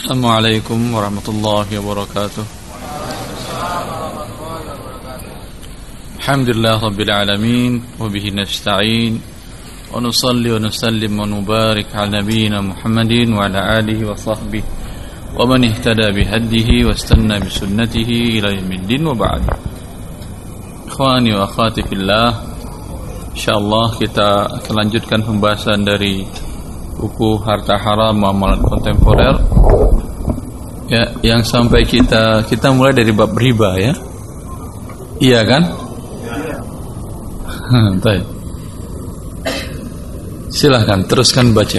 Assalamualaikum warahmatullahi wabarakatuh. Alhamdulillah rabbil alamin wa bihi nasta'in wa nusalli wa nusallim wa nubarik ala nabiyyina Muhammadin wa ala alihi wa sahbihi wa man ihtada bihadihi wa istanna bi sunnatihi ila yaumiddin wa ba'd. Ikhwani wa akhwati fillah, insyaallah kita akan lanjutkan pembahasan dari buku Harta Haram Muamalat Kontemporer. Ya, yang sampai kita mulai dari bab riba ya. Iya kan? Baik. Silahkan teruskan baca.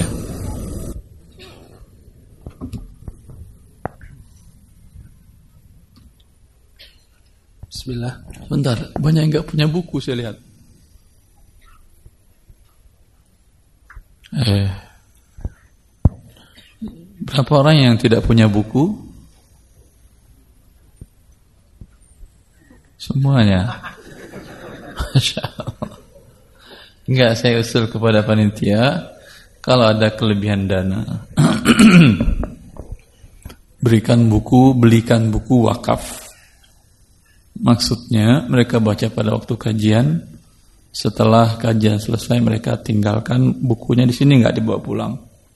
Bismillah. Bentar, banyak yang enggak punya buku saya lihat. Berapa orang yang tidak punya buku? Semuanya. Masya Allah. Enggak, saya usul kepada panitia, kalau ada kelebihan dana, belikan buku wakaf. Maksudnya mereka baca pada waktu kajian, setelah kajian selesai mereka tinggalkan bukunya di sini, enggak dibawa pulang.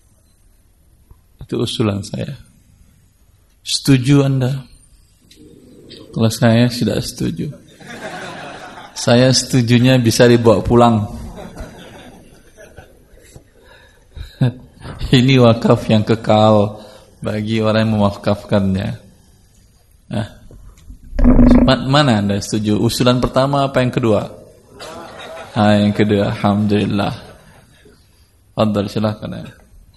Itu usulan saya. Setuju Anda? Kalau saya tidak setuju. Saya setujunya bisa dibawa pulang. Ini wakaf yang kekal bagi orang yang mewakafkannya. Nah, mana Anda setuju? Usulan pertama apa yang kedua? Yang kedua, alhamdulillah. Fadhal, silakan ya.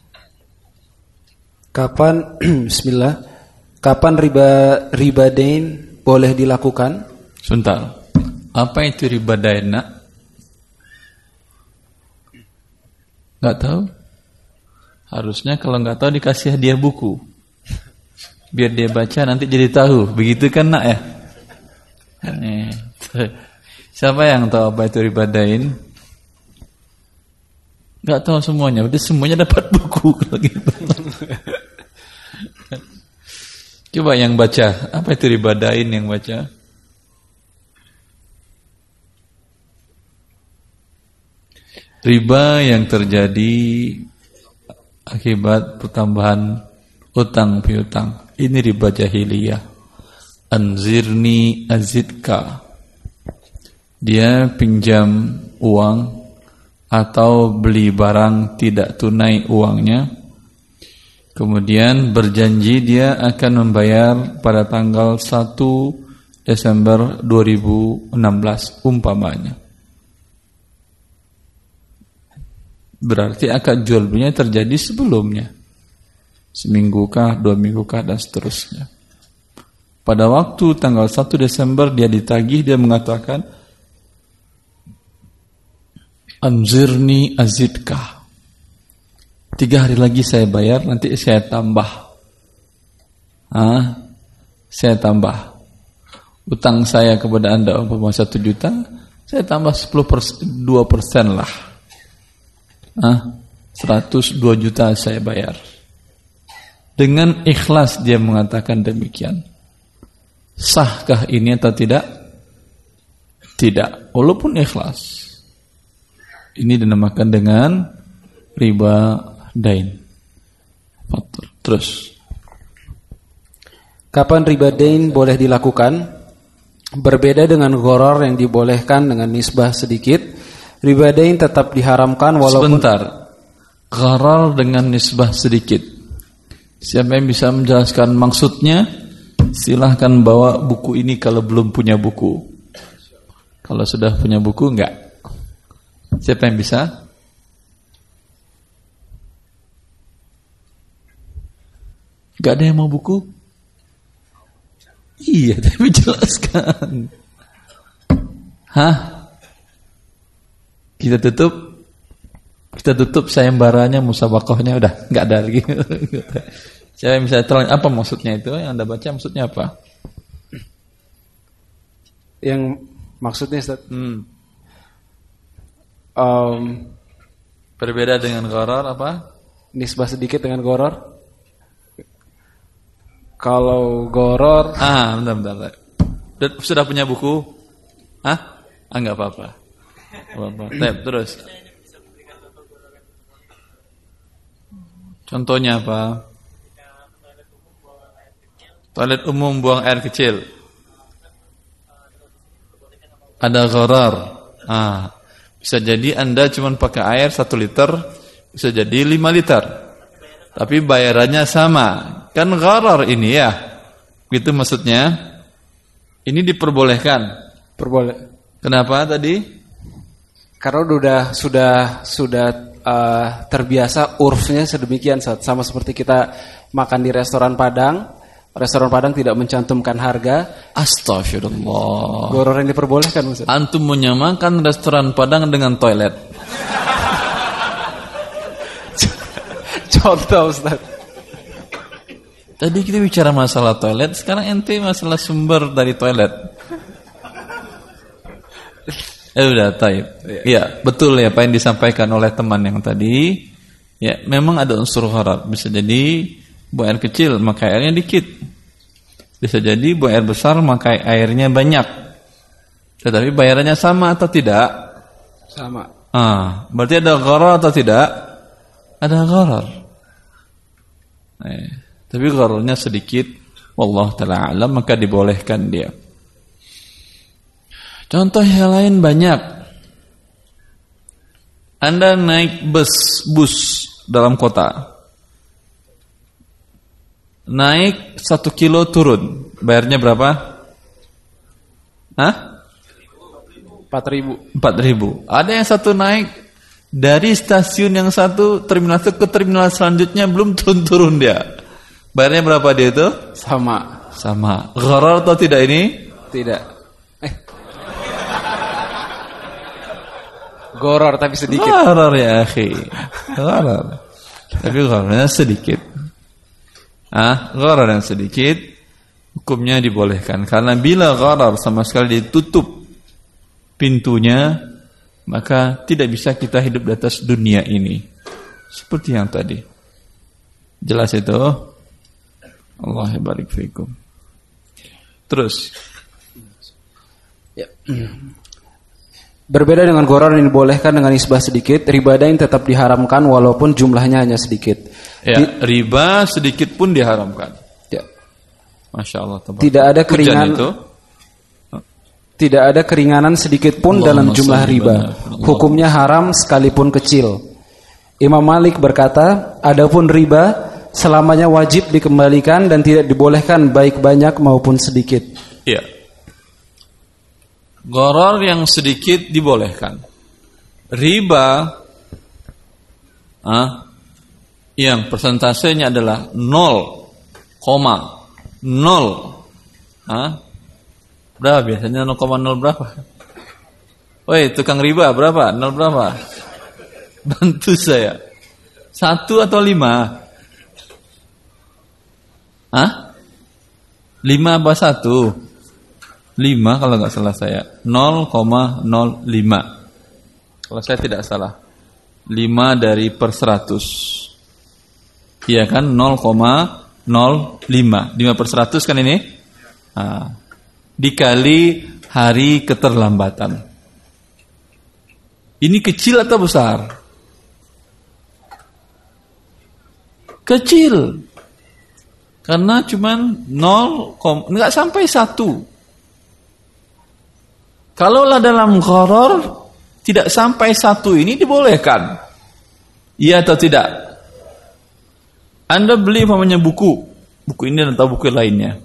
Kapan bismillah. Kapan riba dain boleh dilakukan? Sebentar. Apa itu riba dain, Nak? Enggak tahu? Harusnya kalau enggak tahu dikasih hadiah buku. Biar dia baca nanti jadi tahu. Begitu kan, Nak ya? Siapa yang tahu apa itu riba dain? Enggak tahu semuanya. Berarti semuanya dapat buku kalau gitu. Coba yang baca, apa itu riba dain yang baca? Riba yang terjadi akibat pertambahan utang piutang. Ini riba jahiliyah. Anzirni azidka. Dia pinjam uang atau beli barang tidak tunai uangnya. Kemudian berjanji dia akan membayar pada tanggal 1 Desember 2016 umpamanya. Berarti akad jual belinya terjadi sebelumnya. Seminggu kah, 2 minggu kah, dan seterusnya. Pada waktu tanggal 1 Desember dia ditagih, dia mengatakan, Anzirni azidka. 3 hari lagi saya bayar, nanti saya tambah. Saya tambah. Utang saya kepada Anda umpama 1 juta, saya tambah 2% lah. 102 juta saya bayar. Dengan ikhlas dia mengatakan demikian. Sahkah ini atau tidak? Tidak, walaupun ikhlas. Ini dinamakan dengan riba dain. Terus. Kapan riba dain boleh dilakukan? Berbeda dengan gharar yang dibolehkan dengan nisbah sedikit, riba dain tetap diharamkan walaupun... Sebentar. Gharar dengan nisbah sedikit. Siapa yang bisa menjelaskan maksudnya? Silahkan bawa buku ini kalau belum punya buku. Kalau sudah punya buku, enggak. Siapa yang bisa? Gak ada yang mau buku? Iya, tapi jelaskan. Kita tutup sayembaranya, musabaqahnya udah nggak ada lagi. Saya bisa terang apa maksudnya itu? Yang Anda baca maksudnya apa? Yang maksudnya Ustaz, berbeda dengan gharar apa? Nisbah sedikit dengan gharar. Kalau goror, bentar. Sudah punya buku? Enggak apa-apa. Terus. Contohnya apa? Toilet umum buang air kecil. Ada gharar. Bisa jadi Anda cuma pakai air 1 liter, bisa jadi 5 liter. Tapi bayarannya sama. Kan gharar ini ya. Gitu maksudnya. Ini diperbolehkan. Kenapa tadi? Karena sudah terbiasa urfnya sedemikian, sama seperti kita makan di restoran Padang. Restoran Padang tidak mencantumkan harga. Astagfirullah. Goror yang diperbolehkan, Ustaz. Antum menyamakan restoran Padang dengan toilet. Contoh, Ustaz. Tadi kita bicara masalah toilet, sekarang ente masalah sumber dari toilet. Udah, taib. Ya, betul ya apa yang disampaikan oleh teman yang tadi. Ya, memang ada unsur gharar. Bisa jadi buang air kecil, maka airnya dikit. Bisa jadi buang air besar, maka airnya banyak. Tetapi bayarannya sama atau tidak? Sama. Berarti ada gharar atau tidak? Ada gharar. Tapi ghararnya sedikit. Wallahu ta'ala alam, maka dibolehkan dia. Contoh yang lain banyak. Anda naik bus dalam kota. Naik 1 kilo turun. Bayarnya berapa? 4.000. Ada yang satu naik dari stasiun yang satu, terminal satu ke terminal selanjutnya belum turun dia. Bayarnya berapa dia itu? Sama. Gharar atau tidak ini? Tidak. Goror tapi sedikit. Gharar ya akhi. Gharar. Tapi ghararnya sedikit. Gharar yang sedikit hukumnya dibolehkan. Karena bila gharar sama sekali ditutup pintunya, maka tidak bisa kita hidup di atas dunia ini. Seperti yang tadi. Jelas itu? Allah barik fikum. Terus. Ya. Berbeda dengan goror yang dibolehkan dengan nisbah sedikit, riba dain tetap diharamkan walaupun jumlahnya hanya sedikit. Ya, riba sedikit pun diharamkan. Ya. Masya Allah. Tidak ada keringanan sedikit pun dalam jumlah riba. Hukumnya haram sekalipun kecil. Imam Malik berkata, adapun riba selamanya wajib dikembalikan dan tidak dibolehkan baik banyak maupun sedikit. Iya. Gharar yang sedikit dibolehkan. Riba yang persentasenya adalah 0,0 berapa biasanya 0,0 berapa? Woi, tukang riba berapa? 0 berapa? Bantu saya. 1 atau 5? 5 apa 1? 5 kalau enggak salah saya. 0,05. Kalau saya tidak salah. 5 dari per 100. Iya kan? 0,05. 5 per 100 kan ini? Dikali hari keterlambatan. Ini kecil atau besar? Kecil. Karena cuman 0, enggak sampai 1. Kalaulah dalam gharar tidak sampai 1 ini dibolehkan. Iya atau tidak? Anda beli namanya buku ini atau buku lainnya.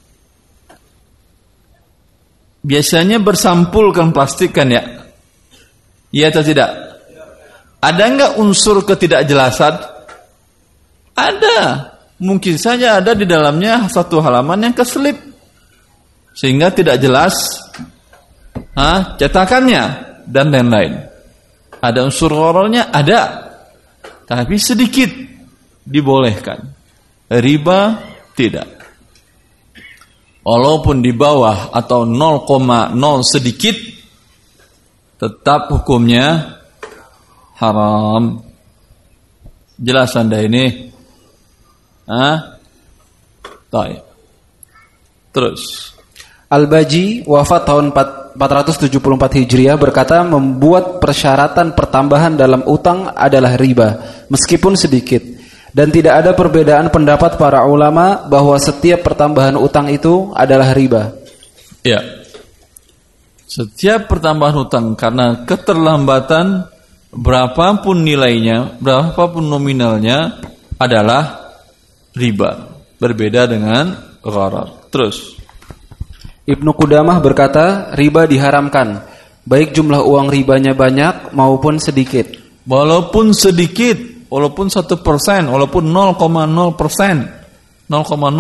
Biasanya bersampulkan plastik kan ya? Iya atau tidak? Ada enggak unsur ketidakjelasan? Ada. Mungkin saja ada di dalamnya satu halaman yang keselip sehingga tidak jelas cetakannya dan lain-lain. Ada unsur ghararnya? Ada. Tapi sedikit dibolehkan. Riba tidak. Walaupun di bawah atau 0,0 sedikit tetap hukumnya haram. Jelas Anda ini? Baik. Terus Al-Baji wafat tahun 474 Hijriah berkata membuat persyaratan pertambahan dalam utang adalah riba meskipun sedikit, dan tidak ada perbedaan pendapat para ulama bahwa setiap pertambahan utang itu adalah riba. ya, setiap pertambahan utang karena keterlambatan, berapapun nilainya, berapapun nominalnya adalah riba, berbeda dengan gharar. Terus Ibnu Qudamah berkata, riba diharamkan, baik jumlah uang ribanya banyak maupun sedikit. walaupun sedikit, walaupun 1%, walaupun 0,0%,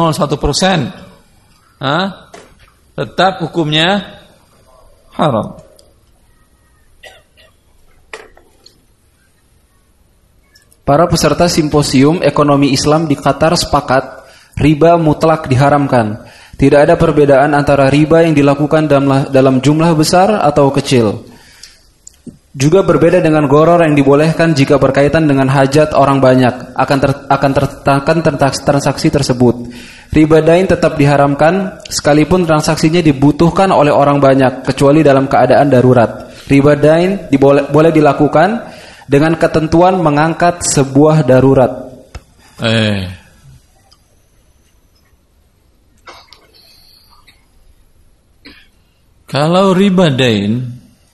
0,01%, tetap hukumnya haram. Para peserta simposium ekonomi Islam di Qatar sepakat riba mutlak diharamkan. Tidak ada perbedaan antara riba yang dilakukan dalam jumlah besar atau kecil. Juga berbeda dengan gharar yang dibolehkan jika berkaitan dengan hajat orang banyak akan transaksi tersebut. Riba dain tetap diharamkan sekalipun transaksinya dibutuhkan oleh orang banyak kecuali dalam keadaan darurat. Riba dain boleh dilakukan dengan ketentuan mengangkat sebuah darurat. Kalau riba dain,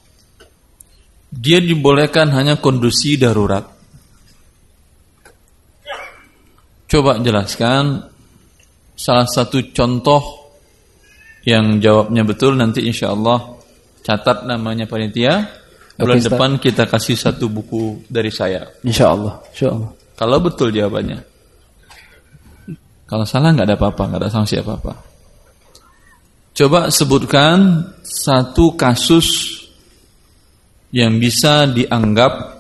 dia dibolehkan hanya kondisi darurat. Coba jelaskan salah satu contoh yang jawabnya betul, nanti insya Allah catat namanya panitia. Bulan depan kita kasih satu buku dari saya. Insya Allah. Kalau betul jawabannya. Kalau salah nggak ada apa-apa, nggak ada sanksi apa-apa. Coba sebutkan satu kasus yang bisa dianggap.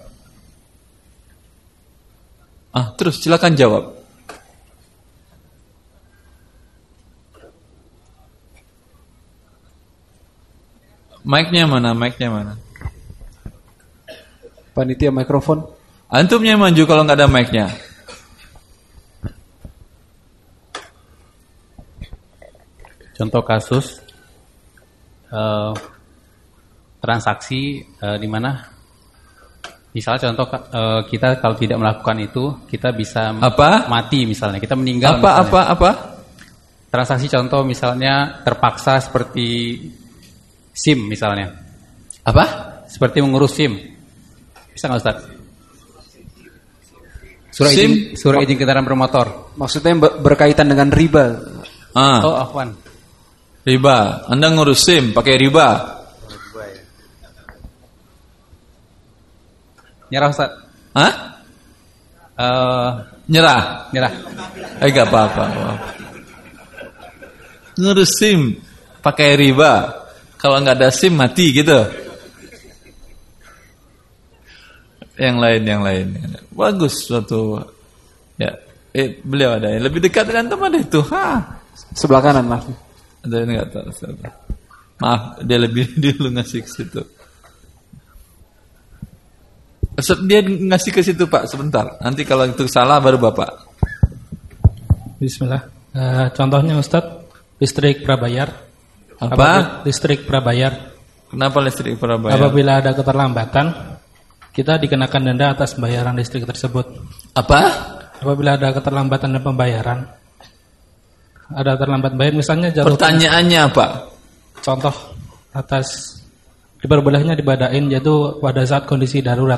Terus silakan jawab. Mic-nya mana? Panitia mikrofon. Antumnya maju kalau nggak ada mic-nya. Contoh kasus transaksi di mana misalnya contoh kita kalau tidak melakukan itu kita bisa mati misalnya, kita meninggal. Apa? Transaksi contoh misalnya terpaksa seperti SIM misalnya. Seperti mengurus SIM. Bisa nggak Ustaz? Surat izin kendaraan bermotor. Maksudnya berkaitan dengan riba. Afwan. Riba. Anda ngurus SIM pakai riba. Nyerah Ustaz. Nyerah. Enggak apa-apa. Ngurus SIM pakai riba. Kalau nggak ada SIM mati gitu. Yang lain. Bagus suatu. Ya, beliau ada yang lebih dekat dengan teman itu. Sebelah kanan maaf. Ada yang nggak tahu. Maaf, dia lebih dulu ngasih ke situ. Dia ngasih ke situ Pak, sebentar. Nanti kalau itu salah baru Bapak. Bismillah. Contohnya Ustadz, listrik prabayar. Listrik prabayar. Kenapa listrik prabayar? Apabila ada keterlambatan, kita dikenakan denda atas pembayaran listrik tersebut. Apabila ada keterlambatan dan pembayaran, ada terlambat bayar misalnya jatuh. Pertanyaannya apa? Contoh atas diperbolehnya dibadain jatuh pada saat kondisi darurat.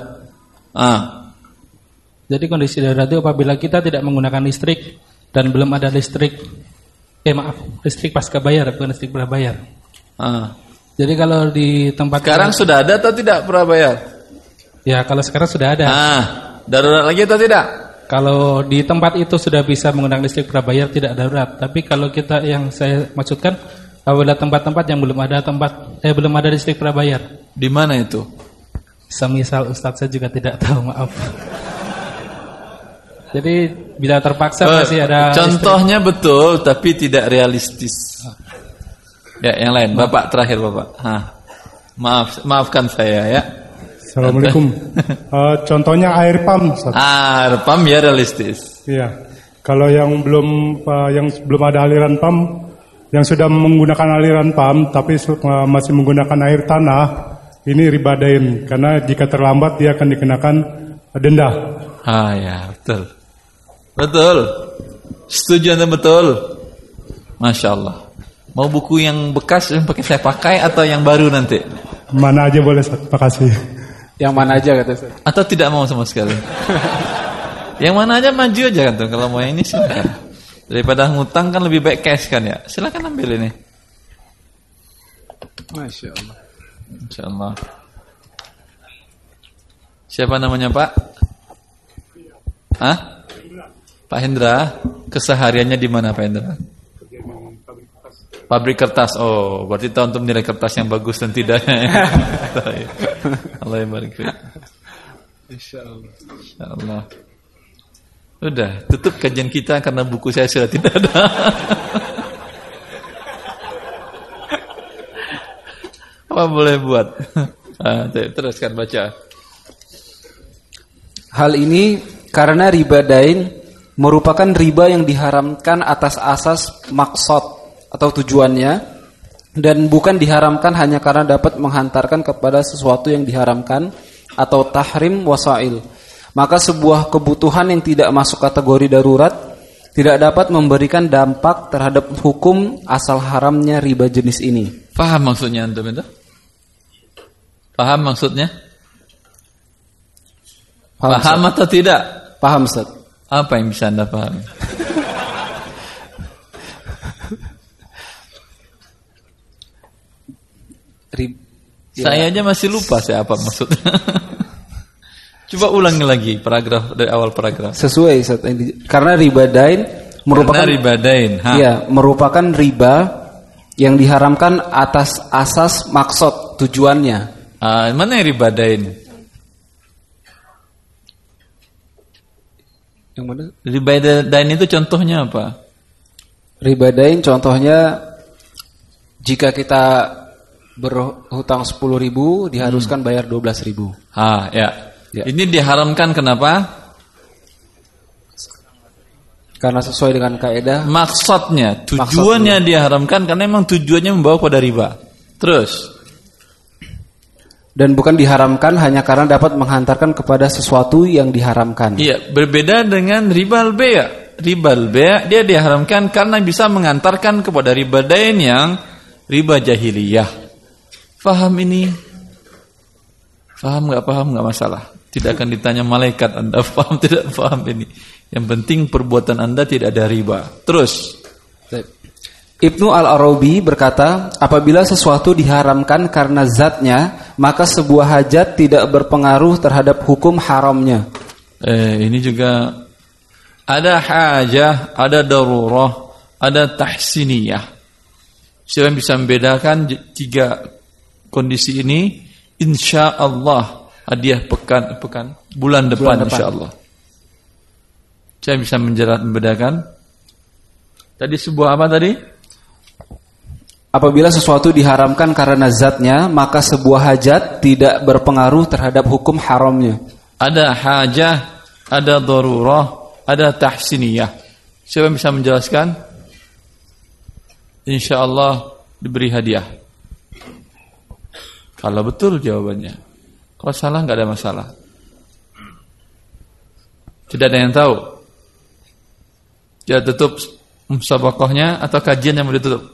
Jadi kondisi darurat itu apabila kita tidak menggunakan listrik dan belum ada listrik. Listrik pasca bayar bukan listrik prabayar. Jadi kalau di tempat sekarang sudah ada atau tidak prabayar? Ya kalau sekarang sudah ada. Darurat lagi atau tidak? Kalau di tempat itu sudah bisa menggunakan listrik prabayar tidak darurat. Tapi kalau kita yang saya maksudkan apabila tempat-tempat yang belum ada listrik prabayar. Di mana itu? Semisal Ustadz saya juga tidak tahu, maaf. Jadi bila terpaksa masih ada contohnya listrik. Betul tapi tidak realistis. Ya, yang lain. Bapak terakhir Bapak. Maafkan saya ya. Assalamualaikum. Contohnya air pump. Air pump ya realistis. Iya. Kalau yang belum ada aliran pump, yang sudah menggunakan aliran PAM tapi masih menggunakan air tanah, ini riba dain karena jika terlambat dia akan dikenakan denda. Ya, betul. Betul. Setuju Anda betul. Masya Allah. Mau buku yang bekas yang saya pakai atau yang baru nanti? Mana aja boleh, terima kasih. Yang mana aja kata Ustaz. Atau tidak mau sama sekali? Yang mana aja maju aja kan tuh. Kalau mau yang ini silakan. Daripada ngutang kan lebih baik cash kan ya. Silakan ambil ini. Masya Allah. Insya Allah. Siapa namanya Pak? Pak Hendra. Kesehariannya di mana Pak Hendra? Pabrik kertas. Oh, berarti tahu untuk menilai kertas yang bagus dan tidak. Allah yang barik. Insya Allah. Udah, tutup kajian kita karena buku saya sudah tidak ada. Apa boleh buat? Teruskan baca. Hal ini karena riba dain merupakan riba yang diharamkan atas asas maksud atau tujuannya, dan bukan diharamkan hanya karena dapat menghantarkan kepada sesuatu yang diharamkan atau tahrim wasail. Maka sebuah kebutuhan yang tidak masuk kategori darurat tidak dapat memberikan dampak terhadap hukum asal haramnya riba jenis ini. Paham maksudnya antum itu? Paham maksudnya? Paham atau tidak? Paham, Ustaz. Apa yang bisa Anda pahami? Saya aja masih lupa saya apa maksudnya. Coba ulangi lagi paragraf dari awal paragraf. Sesuai Ustaz. Karena riba dain merupakan merupakan riba yang diharamkan atas asas maksud tujuannya. Mana yang riba dain? Yang mana? Riba dain itu contohnya apa? Riba dain contohnya jika kita berhutang 10.000 diharuskan bayar 12.000. Ya. Ini diharamkan kenapa? Karena sesuai dengan kaidah maksudnya, tujuannya diharamkan karena memang tujuannya membawa pada riba. Terus dan bukan diharamkan hanya karena dapat menghantarkan kepada sesuatu yang diharamkan. Iya, berbeda dengan riba al-bay'. Riba al-bay' dia diharamkan karena bisa mengantarkan kepada riba dain yang riba jahiliyah. Faham ini? Faham nggak masalah. Tidak akan ditanya malaikat Anda faham tidak faham ini. Yang penting perbuatan Anda tidak ada riba. Terus Ibnu Al-Arabi berkata, apabila sesuatu diharamkan karena zatnya, maka sebuah hajat tidak berpengaruh terhadap hukum haramnya. Ini juga ada hajah, ada darurah, ada tahsiniyah. Siapa yang bisa membedakan tiga kondisi ini? Insya Allah hadiah bulan depan insya Allah. Saya bisa membedakan. Tadi sebuah apa tadi? Apabila sesuatu diharamkan karena zatnya, maka sebuah hajat tidak berpengaruh terhadap hukum haramnya. Ada hajah, ada darurah, ada tahsiniyah. Siapa yang bisa menjelaskan? Insya Allah diberi hadiah. Kalau betul jawabannya. Kalau salah nggak ada masalah. Tidak ada yang tahu. Ya tutup musabaqahnya atau kajian yang mau ditutup.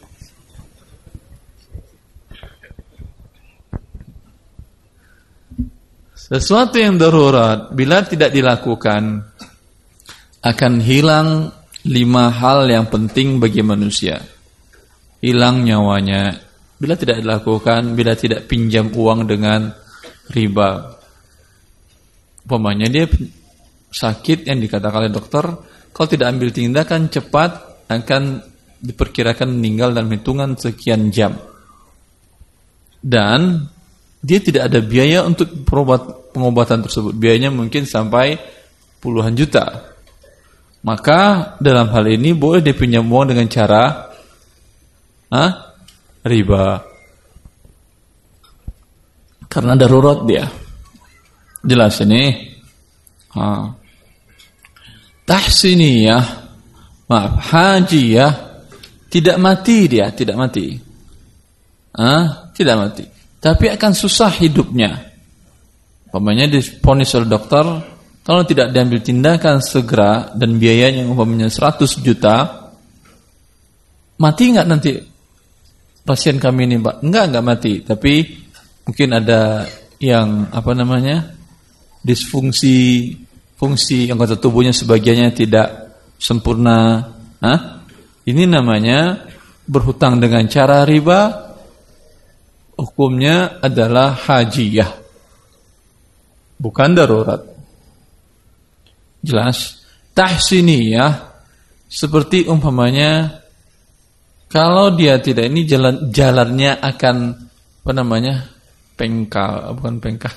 Sesuatu yang darurat bila tidak dilakukan akan hilang 5 hal yang penting bagi manusia. Hilang nyawanya bila tidak dilakukan, bila tidak pinjam uang dengan riba. Umpamanya dia sakit yang dikatakan oleh dokter, kalau tidak ambil tindakan cepat akan diperkirakan meninggal dalam hitungan sekian jam. Dan dia tidak ada biaya untuk pengobatan tersebut. Biayanya mungkin sampai puluhan juta. Maka dalam hal ini boleh dipinjam uang dengan cara riba. Karena darurat dia. Jelas ini. Tahsiniyah, hajiyah Tidak mati dia, tidak mati. Tidak mati. Tapi akan susah hidupnya. Umpamanya divonis oleh dokter, kalau tidak diambil tindakan segera dan biayanya umpamanya 100 juta, mati enggak nanti pasien kami ini, Pak? Enggak mati, tapi mungkin ada yang disfungsi, fungsi anggota tubuhnya sebagiannya tidak sempurna. Ini namanya berhutang dengan cara riba. Hukumnya adalah hajiyah, bukan darurat. Jelas? Tahsiniyah seperti umpamanya kalau dia tidak ini jalannya akan pengkal, bukan pengkal.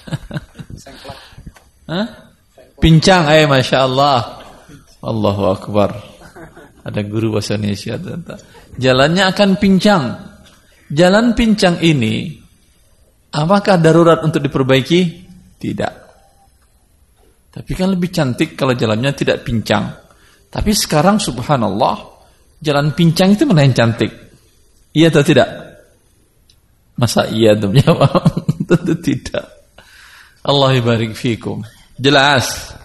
Pincang, Masya Allah. Allahu Akbar. Ada guru bahasa Indonesia. Jalannya akan pincang. Jalan pincang ini, apakah darurat untuk diperbaiki? Tidak. Tapi kan lebih cantik kalau jalannya tidak pincang. Tapi sekarang subhanallah, jalan pincang itu mana yang cantik? Iya atau tidak? Masa iya demi jawab? Tentu tidak. Allah barik fikum. Jelas?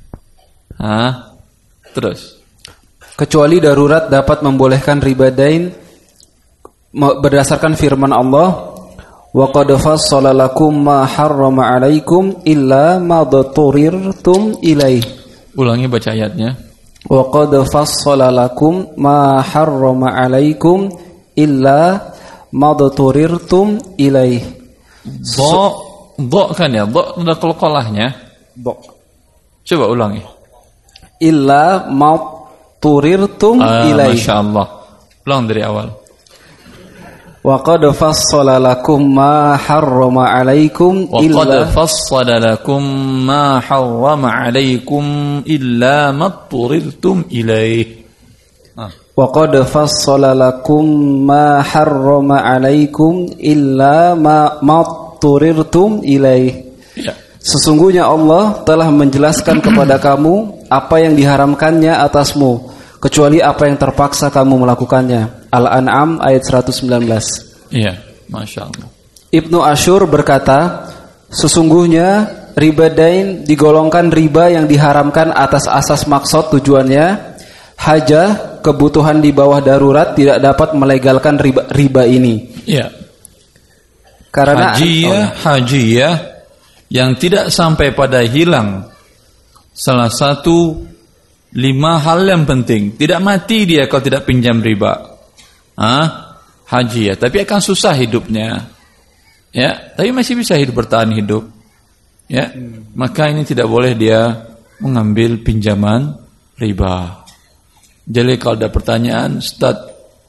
Terus. Kecuali darurat dapat membolehkan riba dain berdasarkan firman Allah, wa qad fassala lakum ma harrama 'alaikum illa ma dhaturirtum ilaih. Ulangi baca ayatnya. Wa qad fassala lakum ma harrama 'alaikum illa ma dhaturirtum ilaih. Dha kan ya, dha ada qalqalahnya. Dha. Coba ulangi. Illa ma turirtum ilaih. Masyaallah. Ulang dari awal. Wa qad fassala lakum ma harrama 'alaikum illa wa qad fassala lakum ma harrama 'alaikum illa ma turirtum ilaih. Wa qad fassala lakum ma harrama 'alaikum illa ma turirtum ilaih. Sesungguhnya Allah telah menjelaskan kepada kamu apa yang diharamkannya atasmu, kecuali apa yang terpaksa kamu melakukannya. Al-An'am ayat 119. Iya, Masya Allah. Ibnu Ashur berkata, sesungguhnya riba dain digolongkan riba yang diharamkan atas asas maksud tujuannya. Hajah, kebutuhan di bawah darurat tidak dapat melegalkan riba ini. Iya. Karena hajiyah yang tidak sampai pada hilang salah satu 5 hal yang penting. Tidak mati dia kalau tidak pinjam riba. Hajiyah, tapi akan susah hidupnya. Ya, tapi masih bisa bertahan hidup. Ya, maka ini tidak boleh dia mengambil pinjaman riba. Jadi kalau ada pertanyaan, Ustaz,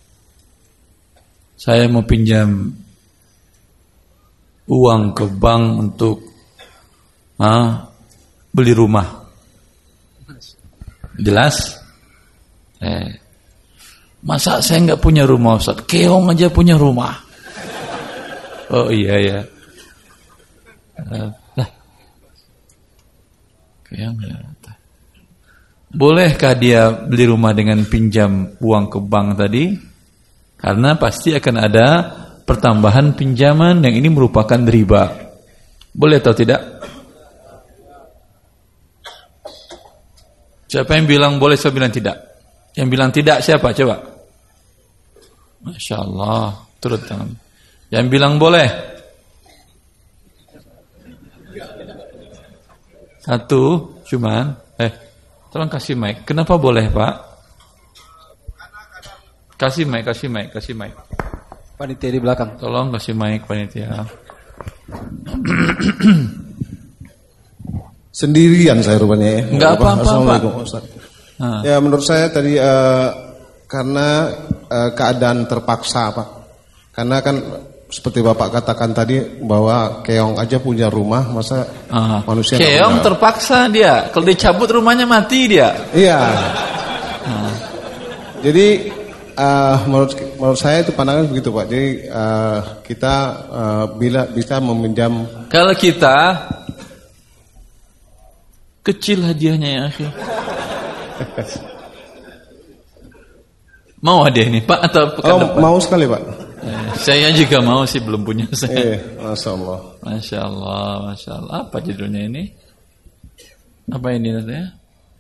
saya mau pinjam uang ke bank untuk beli rumah. Jelas? Masa saya nggak punya rumah, Ustaz? Keong aja punya rumah. Oh iya ya. Keong ya. Bolehkah dia beli rumah dengan pinjam uang ke bank tadi? Karena pasti akan ada pertambahan pinjaman yang ini merupakan riba. Boleh atau tidak? Siapa yang bilang boleh, siapa bilang tidak? Yang bilang tidak siapa? Coba. Masya Allah. Turut tangan. Yang bilang boleh? 1 cuman. Tolong kasih mic. Kenapa boleh, Pak? Kasih mic. Panitia di belakang. Tolong kasih mic panitia. Sendirian saya rupanya ya. Enggak apa-apa, Assalamualaikum, Ustaz. Ya menurut saya tadi karena keadaan terpaksa, Pak. Karena kan seperti Bapak katakan tadi bahwa keong aja punya rumah, masa manusia keong terpaksa dia. Kalau dicabut rumahnya mati dia. Iya. Jadi menurut saya itu pandangan begitu, Pak. Jadi kita bila bisa meminjam. Kalau kita kecil hadiahnya ya, akhi. Mau hadiah ini Pak atau pekan depan? Mau sekali Pak. Saya juga mau sih, belum punya saya. Masya Allah. Masya Allah, Masya Allah. Apa judulnya ini? Apa ini nantinya?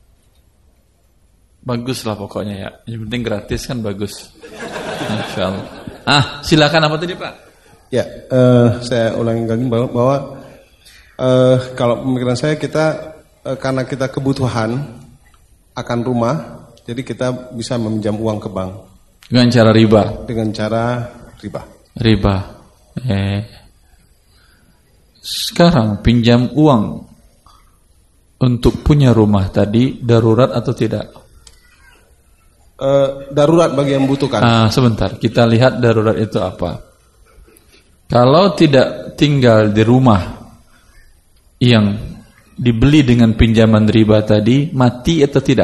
Bagus lah pokoknya ya. Yang penting gratis kan bagus. Masya Allah. Silakan apa tadi Pak? Ya, saya ulangi lagi bahwa kalau pemikiran saya kita karena kita kebutuhan akan rumah, jadi kita bisa meminjam uang ke bank. Dengan cara riba. Dengan cara riba. Riba. Sekarang pinjam uang untuk punya rumah tadi darurat atau tidak? Darurat bagi yang membutuhkan. Sebentar, kita lihat darurat itu apa. Kalau tidak tinggal di rumah yang dibeli dengan pinjaman riba tadi, mati atau tidak?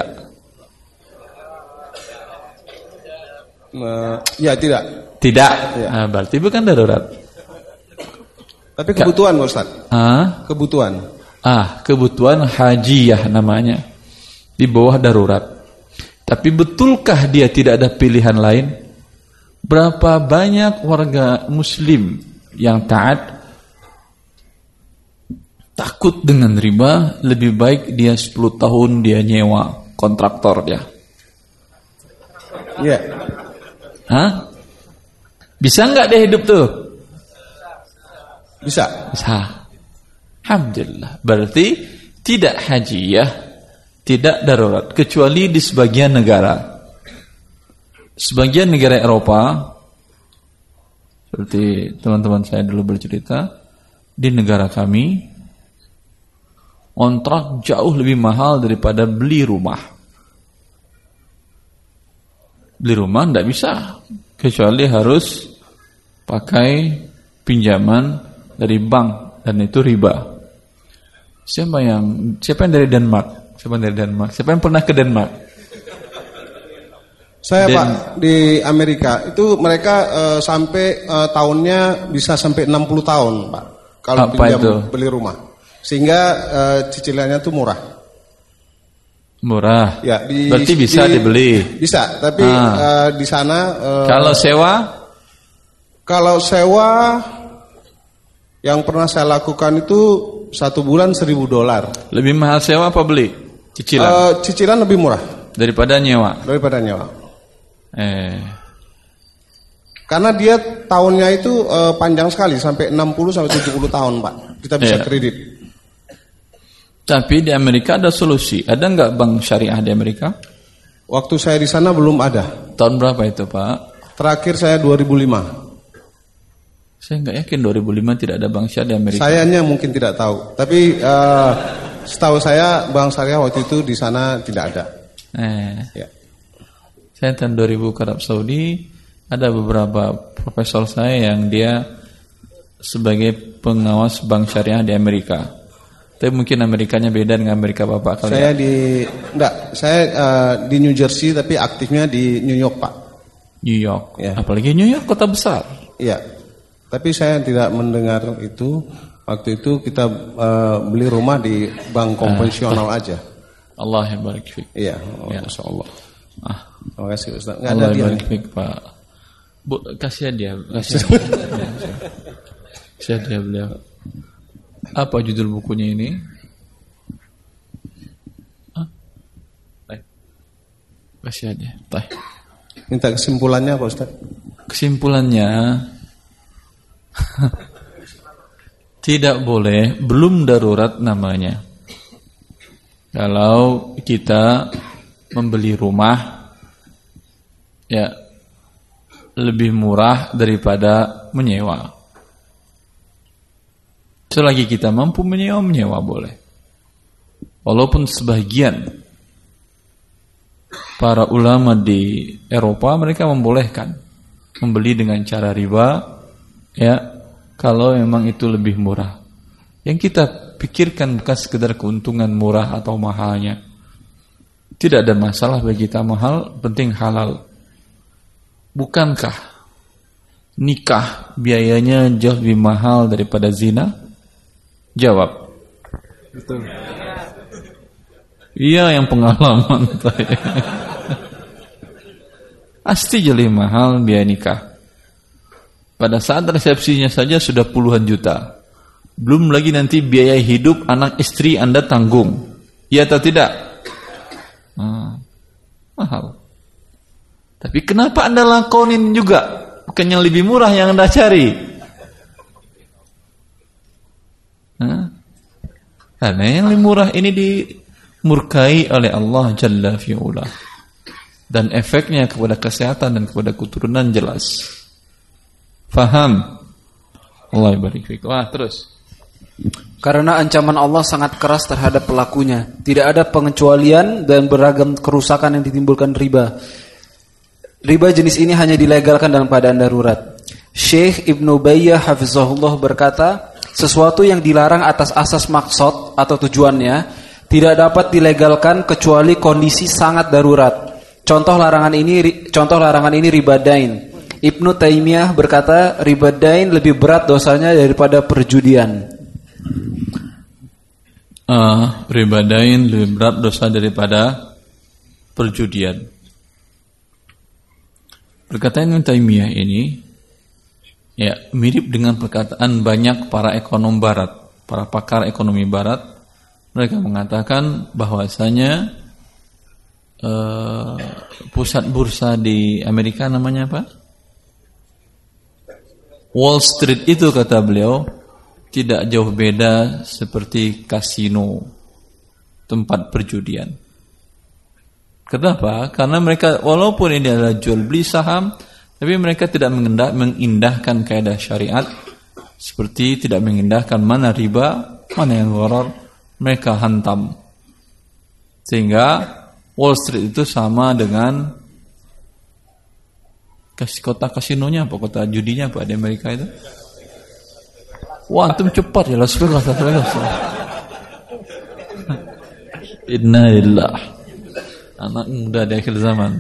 Ya tidak. Tidak. Ya. Berarti bukan darurat. Tapi kebutuhan Ustaz. Kebutuhan. Kebutuhan hajiyah namanya. Di bawah darurat. Tapi betulkah dia tidak ada pilihan lain? Berapa banyak warga muslim yang taat takut dengan riba, lebih baik dia 10 tahun dia nyewa kontraktor dia. Iya. Bisa nggak dia hidup tuh? Bisa. Alhamdulillah. Berarti tidak hajiyah, tidak darurat, kecuali di sebagian negara. Sebagian negara Eropa, seperti teman-teman saya dulu bercerita, di negara kami kontrak jauh lebih mahal daripada beli rumah. Beli rumah tidak bisa, kecuali harus pakai pinjaman dari bank, dan itu riba. Siapa yang dari Denmark? Siapa yang pernah ke Denmark? Saya Pak di Amerika itu mereka sampai tahunnya bisa sampai 60 tahun Pak. Kalau pinjam beli rumah. Sehingga cicilannya tuh murah. Murah. Ya, berarti bisa dibeli. Bisa, tapi di sana kalau sewa? Kalau sewa yang pernah saya lakukan itu 1 bulan $1.000. Lebih mahal sewa apa beli? Cicilan. Cicilan lebih murah daripada nyewa. Karena dia tahunnya itu panjang sekali, sampai 60 sampai 70 tahun, Pak. Kita bisa kredit. Tapi di Amerika ada solusi. Ada nggak bank syariah di Amerika? Waktu saya di sana belum ada. Tahun berapa itu, Pak? Terakhir saya 2005. Saya nggak yakin 2005 tidak ada bank syariah di Amerika. Sayanya mungkin tidak tahu. Tapi setahu saya bank syariah waktu itu di sana tidak ada. Ya. Saya tahun 2000 ke Arab Saudi, ada beberapa profesor saya yang dia sebagai pengawas bank syariah di Amerika. Tapi mungkin Amerikanya beda dengan Amerika Bapak kali. Saya di New Jersey tapi aktifnya di New York, Pak. New York. Ya. Apalagi New York kota besar. Iya. Tapi saya tidak mendengar itu. Waktu itu kita beli rumah di bank konvensional aja. Allah yang barik fiik. Iya, Masya Allah. Terima kasih Ustaz. Nggak Allah ada barik fiik, Pak. Bu, kasih dia. Kasih dia beliau. Apa judul bukunya ini? Kasih dia. Minta kesimpulannya apa Ustaz? Kesimpulannya tidak boleh, belum darurat namanya. Kalau kita membeli rumah ya lebih murah daripada menyewa. Selagi kita mampu menyewa boleh. Walaupun sebagian para ulama di Eropa mereka membolehkan membeli dengan cara riba, ya, kalau memang itu lebih murah. Yang kita pikirkan bukan sekedar keuntungan murah atau mahalnya. Tidak ada masalah bagi kita mahal, penting halal. Bukankah nikah biayanya jauh lebih mahal daripada zina? Jawab. Betul. Iya, yang pengalaman. Pasti jadi mahal biaya nikah. Pada saat resepsinya saja sudah puluhan juta. Belum lagi nanti biaya hidup anak istri Anda tanggung. Iya atau tidak? Mahal. Tapi kenapa Anda lakonin juga? Bukan yang lebih murah yang Anda cari. Karena yang lebih murah ini dimurkai oleh Allah Jalla fi'ula. Dan efeknya kepada kesehatan dan kepada keturunan jelas. Faham? Allah barik fiik. Wah, terus. Karena ancaman Allah sangat keras terhadap pelakunya. Tidak ada pengecualian dan beragam kerusakan yang ditimbulkan riba. Riba jenis ini hanya dilegalkan dalam keadaan darurat. Syekh Ibnu Bayyah hafizahullah berkata, sesuatu yang dilarang atas asas maksud atau tujuannya tidak dapat dilegalkan kecuali kondisi sangat darurat. Contoh larangan ini riba dain. Ibnu Taimiyah berkata, riba dain lebih berat dosanya daripada perjudian. Riba dain lebih berat dosa daripada perjudian. Perkataan Ibnu Taimiyah ini ya mirip dengan perkataan banyak para ekonom barat, para pakar ekonomi barat. Mereka mengatakan bahwasanya pusat bursa di Amerika namanya apa? Wall Street itu, kata beliau, tidak jauh beda seperti kasino, tempat perjudian. Kenapa? Karena mereka walaupun ini adalah jual beli saham, tapi mereka tidak mengindahkan kaidah syariat, seperti tidak mengindahkan mana riba, mana yang gharar, mereka hantam. Sehingga Wall Street itu sama dengan kota kasinonya apa, kota judinya apa di Amerika itu. Wah, antum cepat ya, Las Vegas. Innalillah. Anak muda di akhir zaman.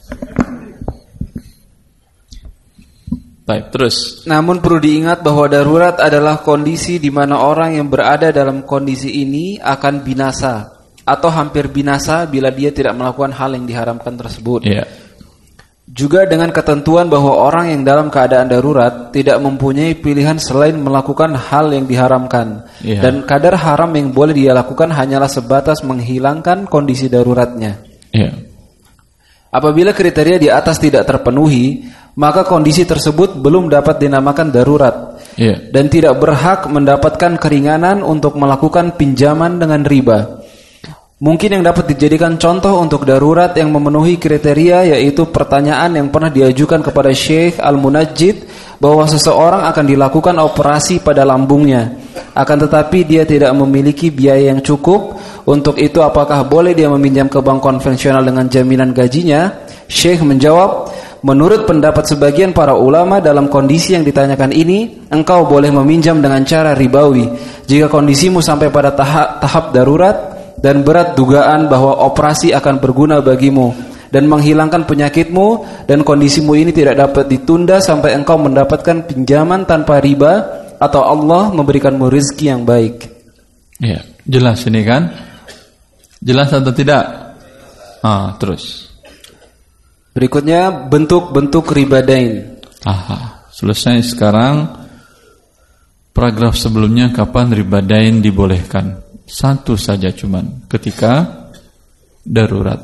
Baik, terus. Namun perlu diingat bahwa darurat adalah kondisi di mana orang yang berada dalam kondisi ini akan binasa atau hampir binasa bila dia tidak melakukan hal yang diharamkan tersebut. Yeah. Juga dengan ketentuan bahwa orang yang dalam keadaan darurat tidak mempunyai pilihan selain melakukan hal yang diharamkan. Yeah. Dan kadar haram yang boleh dia lakukan hanyalah sebatas menghilangkan kondisi daruratnya. Yeah. Apabila kriteria di atas tidak terpenuhi, maka kondisi tersebut belum dapat dinamakan darurat. Yeah. Dan tidak berhak mendapatkan keringanan untuk melakukan pinjaman dengan riba. Mungkin yang dapat dijadikan contoh untuk darurat yang memenuhi kriteria yaitu pertanyaan yang pernah diajukan kepada Syekh Al-Munajjid bahwa seseorang akan dilakukan operasi pada lambungnya, akan tetapi dia tidak memiliki biaya yang cukup. Untuk itu apakah boleh dia meminjam ke bank konvensional dengan jaminan gajinya? Syekh menjawab, menurut pendapat sebagian para ulama dalam kondisi yang ditanyakan ini, engkau boleh meminjam dengan cara ribawi jika kondisimu sampai pada tahap darurat dan berat dugaan bahwa operasi akan berguna bagimu dan menghilangkan penyakitmu, dan kondisimu ini tidak dapat ditunda sampai engkau mendapatkan pinjaman tanpa riba atau Allah memberikanmu rezeki yang baik. Ya, jelas ini kan? Jelas atau tidak? Terus. Berikutnya bentuk-bentuk riba dain. Selesai sekarang paragraf sebelumnya, kapan riba dain dibolehkan? Satu saja cuman, ketika darurat.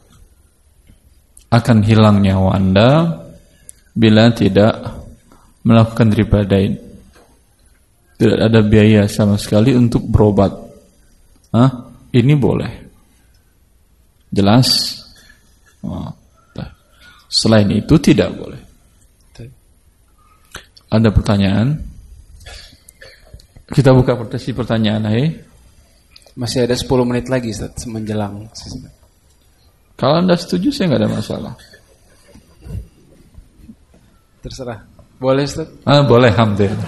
Akan hilang nyawa Anda bila tidak melakukan riba dain. Tidak ada biaya sama sekali untuk berobat. Ini boleh. Jelas? Selain itu tidak boleh. Ada pertanyaan? Kita buka sesi pertanyaan, Masih ada 10 menit lagi, Ustaz, menjelang. Kalau Anda setuju, saya nggak ada masalah. Terserah. Boleh, Ustaz? Boleh, alhamdulillah.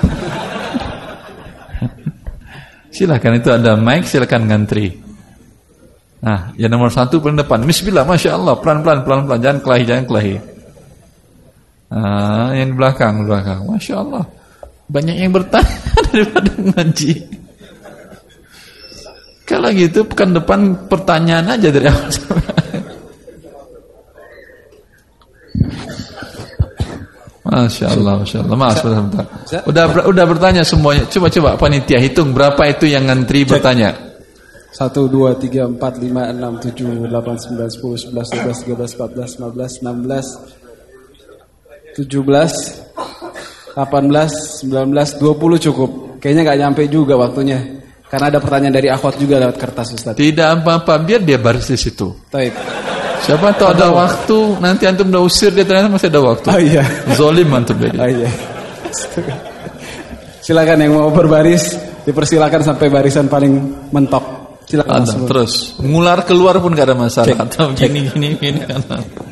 Silakan, itu ada mic, silakan ngantri. Nah, yang nomor 1 paling depan. Bismillah, masya Allah, pelan-pelan, jangan kelahi. Yang di belakang, masya Allah, banyak yang bertanya daripada ngaji. Kalau gitu pekan depan pertanyaan aja dari awal sampai akhir. Masya Allah. Maaf sebentar. Udah bertanya semuanya. Coba panitia hitung berapa itu yang ngantri bertanya. 1, 2, 3, 4, 5, 6, 7, 8, 9, 10, 11, 12, 13, 14, 15, 16, 17, 18, 19, 20 cukup. Kayaknya nggak nyampe juga waktunya. Karena ada pertanyaan dari akhwat juga lewat kertas, Ustaz. Tidak apa-apa, biar dia baris di situ. Taib. Siapa tahu ada waktu, nanti antum udah usir dia, ternyata masih ada waktu. Oh iya. Zolim antum dia. Oh iya. Silakan yang mau berbaris, dipersilakan sampai barisan paling mentok. Silakan. Terus ngular keluar pun gak ada masalah. Atau gini kan.